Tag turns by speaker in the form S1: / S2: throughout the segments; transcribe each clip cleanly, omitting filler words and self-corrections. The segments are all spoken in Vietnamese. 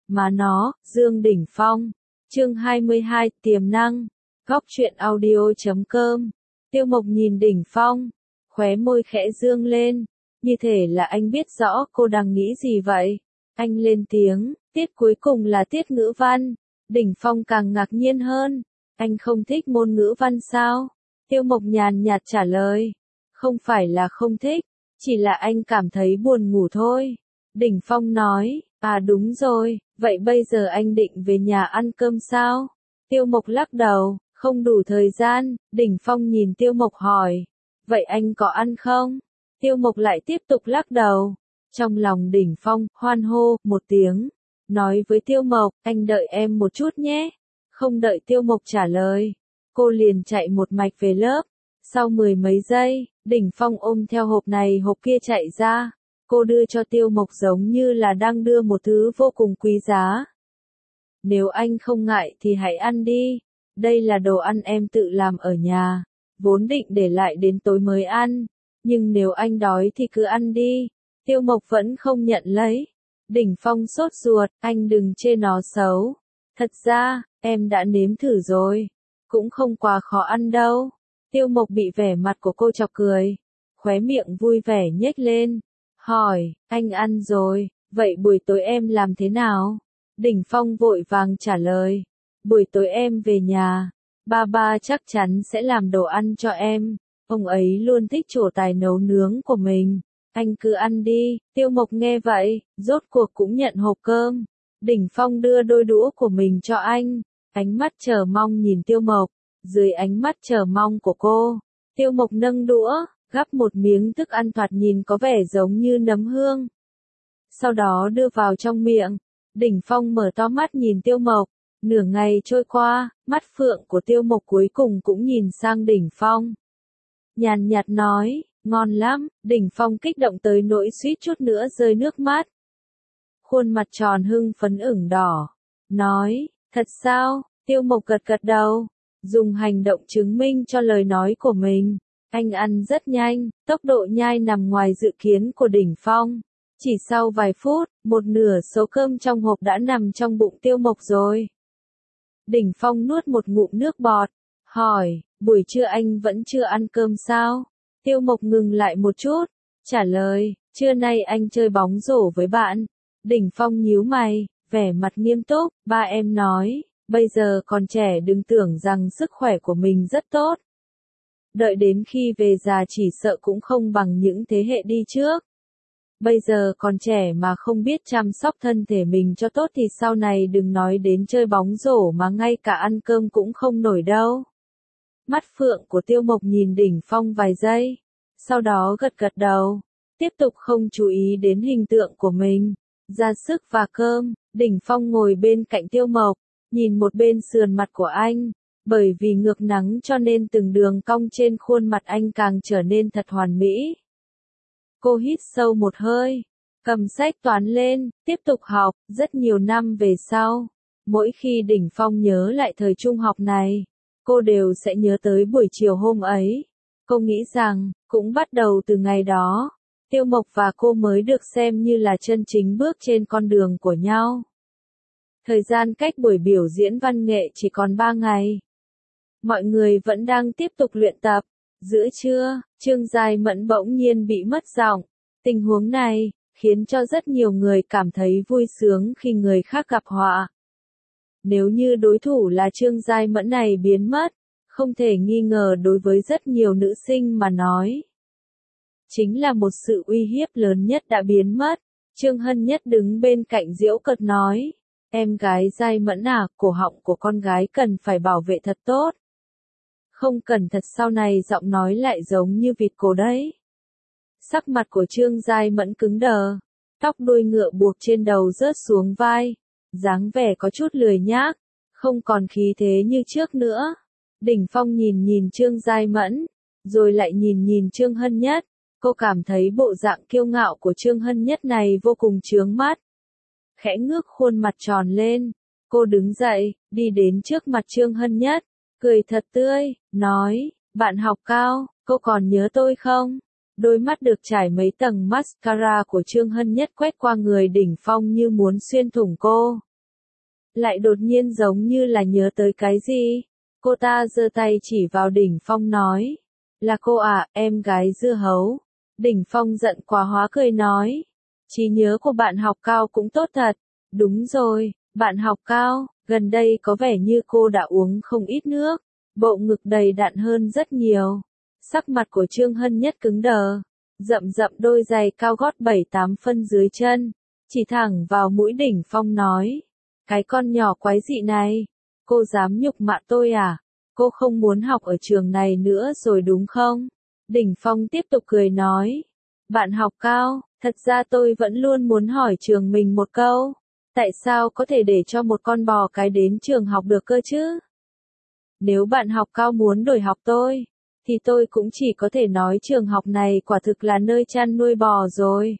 S1: Mà nó, Dương Đỉnh Phong. Chương 22, tiềm năng. Góc truyện audio.com. Tiêu Mộc nhìn Đỉnh Phong, khóe môi khẽ dương lên, như thể là anh biết rõ cô đang nghĩ gì vậy. Anh lên tiếng, tiết cuối cùng là tiết ngữ văn. Đỉnh Phong càng ngạc nhiên hơn, anh không thích môn ngữ văn sao? Tiêu Mộc nhàn nhạt trả lời, không phải là không thích, chỉ là anh cảm thấy buồn ngủ thôi. Đỉnh Phong nói, à đúng rồi, vậy bây giờ anh định về nhà ăn cơm sao? Tiêu Mộc lắc đầu, không đủ thời gian. Đỉnh Phong nhìn Tiêu Mộc hỏi, vậy anh có ăn không? Tiêu Mộc lại tiếp tục lắc đầu. Trong lòng Đỉnh Phong hoan hô một tiếng, nói với Tiêu Mộc, anh đợi em một chút nhé. Không đợi Tiêu Mộc trả lời, cô liền chạy một mạch về lớp. Sau 10 mấy giây, Đỉnh Phong ôm theo hộp này hộp kia chạy ra. Cô đưa cho Tiêu Mộc giống như là đang đưa một thứ vô cùng quý giá. Nếu anh không ngại thì hãy ăn đi. Đây là đồ ăn em tự làm ở nhà. Vốn định để lại đến tối mới ăn. Nhưng nếu anh đói thì cứ ăn đi. Tiêu Mộc vẫn không nhận lấy. Đỉnh Phong sốt ruột, anh đừng chê nó xấu. Thật ra, em đã nếm thử rồi. Cũng không quá khó ăn đâu. Tiêu Mộc bị vẻ mặt của cô chọc cười. Khóe miệng vui vẻ nhếch lên. Hỏi, anh ăn rồi, vậy buổi tối em làm thế nào? Đỉnh Phong vội vàng trả lời. Buổi tối em về nhà. Ba chắc chắn sẽ làm đồ ăn cho em. Ông ấy luôn thích trổ tài nấu nướng của mình. Anh cứ ăn đi. Tiêu Mộc nghe vậy, rốt cuộc cũng nhận hộp cơm. Đỉnh Phong đưa đôi đũa của mình cho anh. Ánh mắt chờ mong nhìn Tiêu Mộc. Dưới ánh mắt chờ mong của cô, Tiêu Mộc nâng đũa, gắp một miếng thức ăn thoạt nhìn có vẻ giống như nấm hương. Sau đó đưa vào trong miệng. Đỉnh Phong mở to mắt nhìn Tiêu Mộc. Nửa ngày trôi qua, mắt phượng của Tiêu Mộc cuối cùng cũng nhìn sang Đỉnh Phong. Nhàn nhạt nói, ngon lắm. Đỉnh Phong kích động tới nỗi suýt chút nữa rơi nước mắt. Khuôn mặt tròn hưng phấn ửng đỏ. Nói, thật sao? Tiêu Mộc gật gật đầu. Dùng hành động chứng minh cho lời nói của mình. Anh ăn rất nhanh, tốc độ nhai nằm ngoài dự kiến của Đỉnh Phong. Chỉ sau vài phút, một nửa số cơm trong hộp đã nằm trong bụng Tiêu Mộc rồi. Đỉnh Phong nuốt một ngụm nước bọt, hỏi, buổi trưa anh vẫn chưa ăn cơm sao? Tiêu Mộc ngừng lại một chút, trả lời, trưa nay anh chơi bóng rổ với bạn. Đỉnh Phong nhíu mày, vẻ mặt nghiêm túc, ba em nói, bây giờ còn trẻ đừng tưởng rằng sức khỏe của mình rất tốt. Đợi đến khi về già chỉ sợ cũng không bằng những thế hệ đi trước. Bây giờ còn trẻ mà không biết chăm sóc thân thể mình cho tốt thì sau này đừng nói đến chơi bóng rổ mà ngay cả ăn cơm cũng không nổi đâu. Mắt phượng của Tiêu Mộc nhìn Đỉnh Phong vài giây, sau đó gật gật đầu, tiếp tục không chú ý đến hình tượng của mình. Ra sức và cơm, Đỉnh Phong ngồi bên cạnh Tiêu Mộc, nhìn một bên sườn mặt của anh. Bởi vì ngược nắng cho nên từng đường cong trên khuôn mặt anh càng trở nên thật hoàn mỹ. Cô hít sâu một hơi, cầm sách toán lên, tiếp tục học. Rất nhiều năm về sau, mỗi khi Đỉnh Phong nhớ lại thời trung học này, cô đều sẽ nhớ tới buổi chiều hôm ấy. Cô nghĩ rằng, cũng bắt đầu từ ngày đó, Tiêu Mộc và cô mới được xem như là chân chính bước trên con đường của nhau. Thời gian cách buổi biểu diễn văn nghệ chỉ còn 3 ngày. Mọi người vẫn đang tiếp tục luyện tập. Giữa trưa, Trương Giai Mẫn bỗng nhiên bị mất giọng. Tình huống này khiến cho rất nhiều người cảm thấy vui sướng khi người khác gặp họa. Nếu như đối thủ là Trương Giai Mẫn này biến mất, không thể nghi ngờ đối với rất nhiều nữ sinh mà nói, chính là một sự uy hiếp lớn nhất đã biến mất. Trương Hân Nhất đứng bên cạnh giễu cợt nói, em gái Giai Mẫn à, cổ họng của con gái cần phải bảo vệ thật tốt. Không cẩn thận sau này giọng nói lại giống như vịt cổ đấy. Sắc mặt của Trương Giai Mẫn cứng đờ, tóc đuôi ngựa buộc trên đầu rớt xuống vai, dáng vẻ có chút lười nhác, không còn khí thế như trước nữa. Đỉnh Phong nhìn nhìn Trương Giai Mẫn, rồi lại nhìn nhìn Trương Hân Nhất, cô cảm thấy bộ dạng kiêu ngạo của Trương Hân Nhất này vô cùng chướng mắt. Khẽ ngước khuôn mặt tròn lên, cô đứng dậy, đi đến trước mặt Trương Hân Nhất, cười thật tươi, nói, bạn học cao, cô còn nhớ tôi không? Đôi mắt được trải mấy tầng mascara của Trương Hân Nhất quét qua người Đỉnh Phong như muốn xuyên thủng cô. lại đột nhiên giống như là nhớ tới cái gì. Cô ta giơ tay chỉ vào Đỉnh Phong nói. Là cô à, em gái dưa hấu. Đỉnh Phong giận quá hóa cười nói. Trí nhớ của bạn học Cao cũng tốt thật. Đúng rồi, bạn học Cao, gần đây có vẻ như cô đã uống không ít nước. Bộ ngực đầy đặn hơn rất nhiều. Sắc mặt của Trương Hân Nhất cứng đờ. Rậm rậm đôi giày cao gót 7-8 phân dưới chân. Chỉ thẳng vào mũi Đỉnh Phong nói. Cái con nhỏ quái dị này. Cô dám nhục mạ tôi à? Cô không muốn học ở trường này nữa rồi đúng không? Đỉnh Phong tiếp tục cười nói. Bạn học Cao, thật ra tôi vẫn luôn muốn hỏi trường mình một câu. Tại sao có thể để cho một con bò cái đến trường học được cơ chứ? Nếu bạn học Cao muốn đổi học tôi, thì tôi cũng chỉ có thể nói trường học này quả thực là nơi chăn nuôi bò rồi.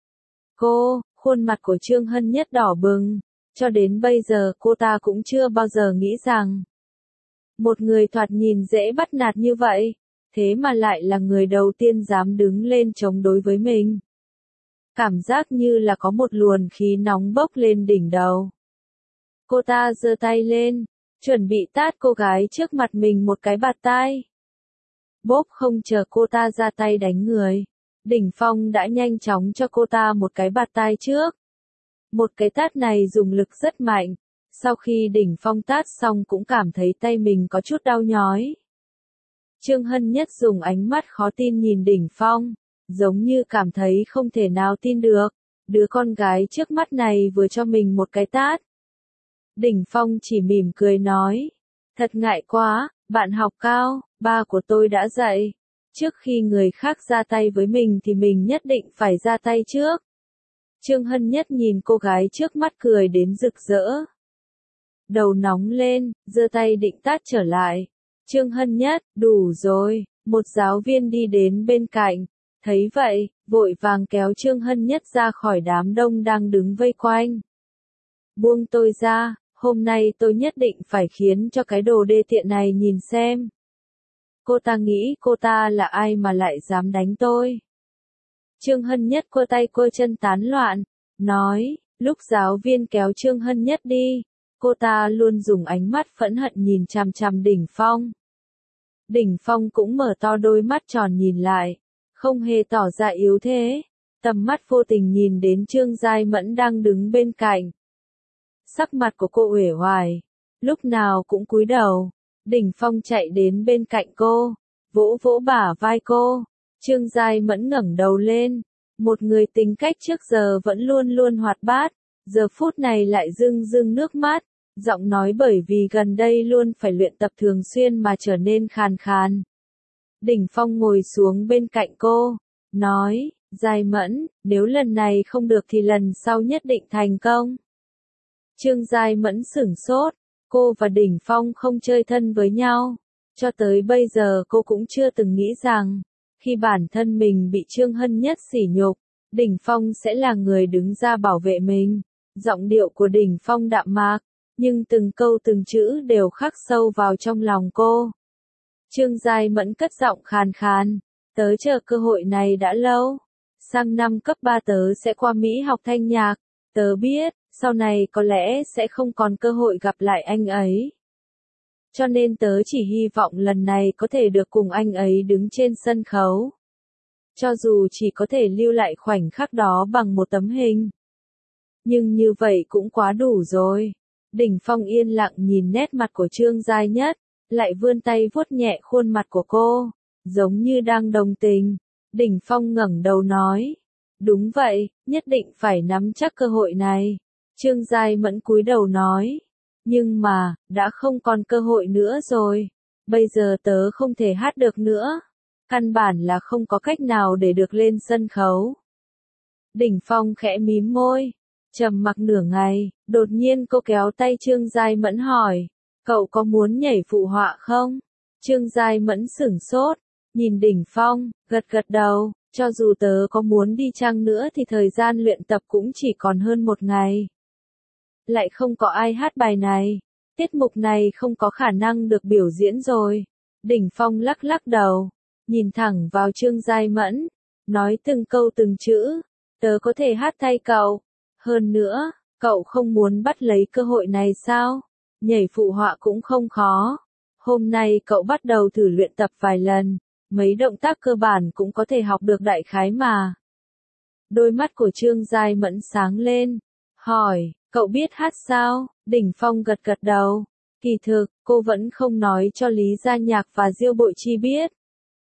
S1: Khuôn mặt của Trương Hân Nhất đỏ bừng, cho đến bây giờ cô ta cũng chưa bao giờ nghĩ rằng một người thoạt nhìn dễ bắt nạt như vậy, thế mà lại là người đầu tiên dám đứng lên chống đối với mình. Cảm giác như là có một luồng khí nóng bốc lên đỉnh đầu. Cô ta giơ tay lên, chuẩn bị tát cô gái trước mặt mình một cái bạt tai. Bốp, không chờ cô ta ra tay đánh người, Đỉnh Phong đã nhanh chóng cho cô ta một cái bạt tai trước. Một cái tát này dùng lực rất mạnh, sau khi Đỉnh Phong tát xong cũng cảm thấy tay mình có chút đau nhói. Trương Hân Nhất dùng ánh mắt khó tin nhìn Đỉnh Phong, giống như cảm thấy không thể nào tin được, đứa con gái trước mắt này vừa cho mình một cái tát. Đỉnh Phong chỉ mỉm cười nói, thật ngại quá, bạn học Cao, ba của tôi đã dạy, trước khi người khác ra tay với mình thì mình nhất định phải ra tay trước. Trương Hân Nhất nhìn cô gái trước mắt cười đến rực rỡ. Đầu nóng lên, giơ tay định tát trở lại. Trương Hân Nhất, đủ rồi, một giáo viên đi đến bên cạnh, thấy vậy, vội vàng kéo Trương Hân Nhất ra khỏi đám đông đang đứng vây quanh. Buông tôi ra, hôm nay tôi nhất định phải khiến cho cái đồ đê tiện này nhìn xem. Cô ta nghĩ cô ta là ai mà lại dám đánh tôi? Trương Hân Nhất quơ tay quơ chân tán loạn, nói, lúc giáo viên kéo Trương Hân Nhất đi, cô ta luôn dùng ánh mắt phẫn hận nhìn chằm chằm Đỉnh Phong. Đỉnh Phong cũng mở to đôi mắt tròn nhìn lại, không hề tỏ ra yếu thế, tầm mắt vô tình nhìn đến Trương Giai Mẫn đang đứng bên cạnh. Sắc mặt của cô uể oải, lúc nào cũng cúi đầu. Đỉnh Phong chạy đến bên cạnh cô, vỗ vỗ bả vai cô. Trương Giai Mẫn ngẩng đầu lên, một người tính cách trước giờ vẫn luôn luôn hoạt bát, giờ phút này lại rưng rưng nước mắt, giọng nói bởi vì gần đây luôn phải luyện tập thường xuyên mà trở nên khàn khàn. Đỉnh Phong ngồi xuống bên cạnh cô, nói, Giai Mẫn, nếu lần này không được thì lần sau nhất định thành công. Trương Giai Mẫn sửng sốt, cô và Đỉnh Phong không chơi thân với nhau, cho tới bây giờ cô cũng chưa từng nghĩ rằng, khi bản thân mình bị Trương Hân Nhất sỉ nhục, Đỉnh Phong sẽ là người đứng ra bảo vệ mình. Giọng điệu của Đỉnh Phong đạm mạc, nhưng từng câu từng chữ đều khắc sâu vào trong lòng cô. Trương Giai Mẫn cất giọng khàn khàn, tớ chờ cơ hội này đã lâu. Sang năm cấp 3 tớ sẽ qua Mỹ học thanh nhạc, tớ biết, sau này có lẽ sẽ không còn cơ hội gặp lại anh ấy. Cho nên tớ chỉ hy vọng lần này có thể được cùng anh ấy đứng trên sân khấu. Cho dù chỉ có thể lưu lại khoảnh khắc đó bằng một tấm hình. Nhưng như vậy cũng quá đủ rồi. Đỉnh Phong yên lặng nhìn nét mặt của Trương Giai Nhất, lại vươn tay vuốt nhẹ khuôn mặt của cô, giống như đang đồng tình. Đỉnh Phong ngẩng đầu nói, đúng vậy, nhất định phải nắm chắc cơ hội này. Trương Giai Mẫn cúi đầu nói, nhưng mà, đã không còn cơ hội nữa rồi. Bây giờ tớ không thể hát được nữa. Căn bản là không có cách nào để được lên sân khấu. Đỉnh Phong khẽ mím môi, trầm mặc nửa ngày, đột nhiên cô kéo tay Trương Giai Mẫn hỏi, cậu có muốn nhảy phụ họa không? Trương Giai Mẫn sửng sốt, nhìn Đỉnh Phong, gật gật đầu, cho dù tớ có muốn đi chăng nữa thì thời gian luyện tập cũng chỉ còn hơn một ngày. Lại không có ai hát bài này, tiết mục này không có khả năng được biểu diễn rồi. Đỉnh Phong lắc lắc đầu, nhìn thẳng vào Trương Giai Mẫn, nói từng câu từng chữ, tớ có thể hát thay cậu. Hơn nữa, Cậu không muốn bắt lấy cơ hội này sao? Nhảy phụ họa cũng không khó. Hôm nay cậu bắt đầu thử luyện tập vài lần, mấy động tác cơ bản cũng có thể học được đại khái mà. Đôi mắt của Trương Giai Mẫn sáng lên, hỏi, cậu biết hát sao? Đỉnh Phong gật gật đầu. Kỳ thực, cô vẫn không nói cho Lý Gia Nhạc và Diêu Bội Chi biết.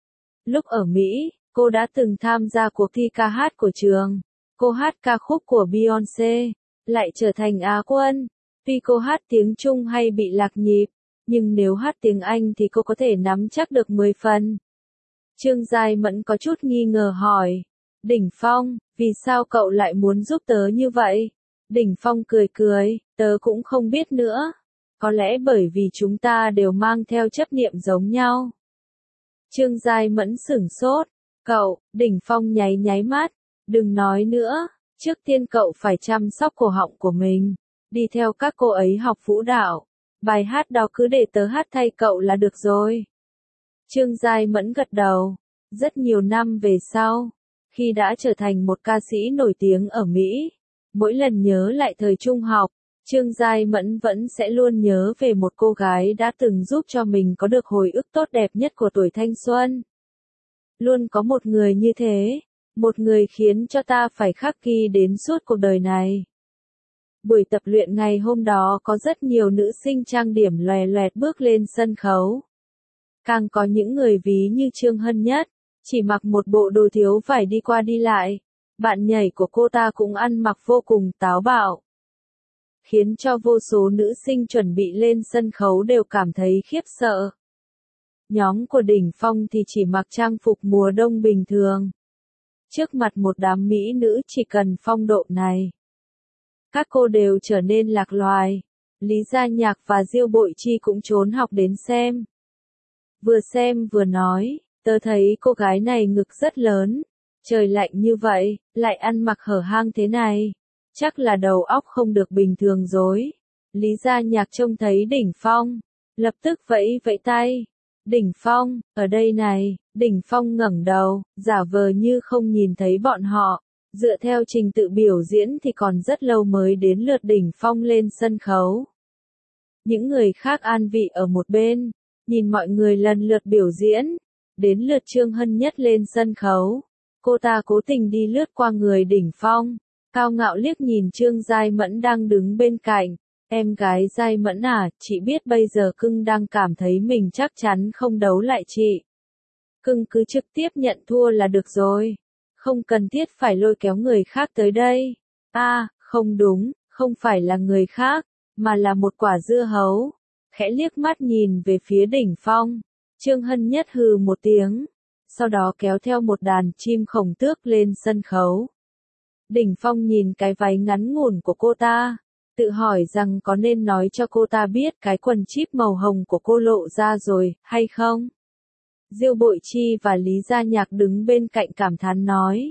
S1: Lúc ở Mỹ, cô đã từng tham gia cuộc thi ca hát của trường. Cô hát ca khúc của Beyoncé, lại trở thành Á quân. Tuy cô hát tiếng Trung hay bị lạc nhịp, nhưng nếu hát tiếng Anh thì cô có thể nắm chắc được 10 phần. Trương Giai Mẫn có chút nghi ngờ hỏi, Đỉnh Phong, vì sao cậu lại muốn giúp tớ như vậy? Đỉnh Phong cười cười, tớ cũng không biết nữa. Có lẽ bởi vì chúng ta đều mang theo chấp niệm giống nhau. Trương Giai Mẫn sửng sốt, cậu, Đỉnh Phong nháy nháy mắt, đừng nói nữa, trước tiên cậu phải chăm sóc cổ họng của mình, đi theo các cô ấy học vũ đạo, bài hát đó cứ để tớ hát thay cậu là được rồi. Trương Giai Mẫn gật đầu, rất nhiều năm về sau, khi đã trở thành một ca sĩ nổi tiếng ở Mỹ, mỗi lần nhớ lại thời trung học, Trương Giai Mẫn vẫn sẽ luôn nhớ về một cô gái đã từng giúp cho mình có được hồi ức tốt đẹp nhất của tuổi thanh xuân. Luôn có một người như thế, một người khiến cho ta phải khắc ghi đến suốt cuộc đời này. Buổi tập luyện ngày hôm đó có rất nhiều nữ sinh trang điểm loè loẹt bước lên sân khấu. Càng có những người ví như Trương Hân Nhất, chỉ mặc một bộ đồ thiếu vải đi qua đi lại. Bạn nhảy của cô ta cũng ăn mặc vô cùng táo bạo, khiến cho vô số nữ sinh chuẩn bị lên sân khấu đều cảm thấy khiếp sợ. Nhóm của Đỉnh Phong thì chỉ mặc trang phục mùa đông bình thường. Trước mặt một đám mỹ nữ chỉ cần phong độ này, các cô đều trở nên lạc loài. Lý Gia Nhạc và Diêu Bội Chi cũng trốn học đến xem. Vừa xem vừa nói, tớ thấy cô gái này ngực rất lớn. Trời lạnh như vậy, lại ăn mặc hở hang thế này. Chắc là đầu óc không được bình thường rồi. Lý Gia Nhạc trông thấy Đỉnh Phong, lập tức vẫy vẫy tay. Đỉnh Phong, ở đây này. Đỉnh Phong ngẩng đầu, giả vờ như không nhìn thấy bọn họ. Dựa theo trình tự biểu diễn thì còn rất lâu mới đến lượt Đỉnh Phong lên sân khấu. Những người khác an vị ở một bên, nhìn mọi người lần lượt biểu diễn. Đến lượt Trương Hân Nhất lên sân khấu. Cô ta cố tình đi lướt qua người Đỉnh Phong, cao ngạo liếc nhìn Trương Giai Mẫn đang đứng bên cạnh. Em gái Giai Mẫn à, chị biết bây giờ cưng đang cảm thấy mình chắc chắn không đấu lại chị. Cưng cứ trực tiếp nhận thua là được rồi. Không cần thiết phải lôi kéo người khác tới đây. Không đúng, không phải là người khác, mà là một quả dưa hấu. Khẽ liếc mắt nhìn về phía Đỉnh Phong, Trương Hân Nhất hừ một tiếng, sau đó kéo theo một đàn chim khổng tước lên sân khấu. Đỉnh Phong nhìn cái váy ngắn ngủn của cô ta, tự hỏi rằng có nên nói cho cô ta biết cái quần chip màu hồng của cô lộ ra rồi, hay không? Diêu Bội Chi và Lý Gia Nhạc đứng bên cạnh cảm thán nói.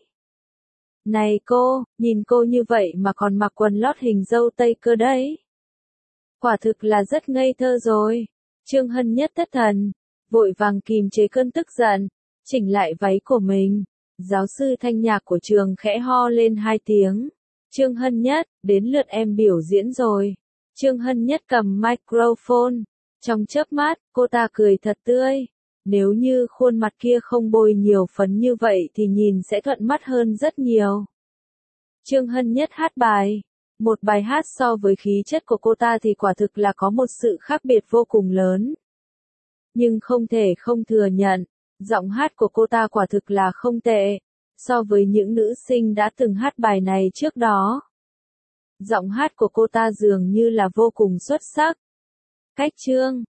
S1: Này cô, nhìn cô như vậy mà còn mặc quần lót hình dâu tây cơ đấy. Quả thực là rất ngây thơ rồi. Trương Hân Nhất thất thần, vội vàng kìm chế cơn tức giận, chỉnh lại váy của mình. Giáo sư thanh nhạc của trường khẽ ho lên 2 tiếng. Trương Hân Nhất, đến lượt em biểu diễn rồi. Trương Hân Nhất cầm microphone. Trong chớp mắt, cô ta cười thật tươi. Nếu như khuôn mặt kia không bôi nhiều phấn như vậy thì nhìn sẽ thuận mắt hơn rất nhiều. Trương Hân Nhất hát bài. Một bài hát so với khí chất của cô ta thì quả thực là có một sự khác biệt vô cùng lớn. Nhưng không thể không thừa nhận, giọng hát của cô ta quả thực là không tệ, so với những nữ sinh đã từng hát bài này trước đó. Giọng hát của cô ta dường như là vô cùng xuất sắc. Cách chương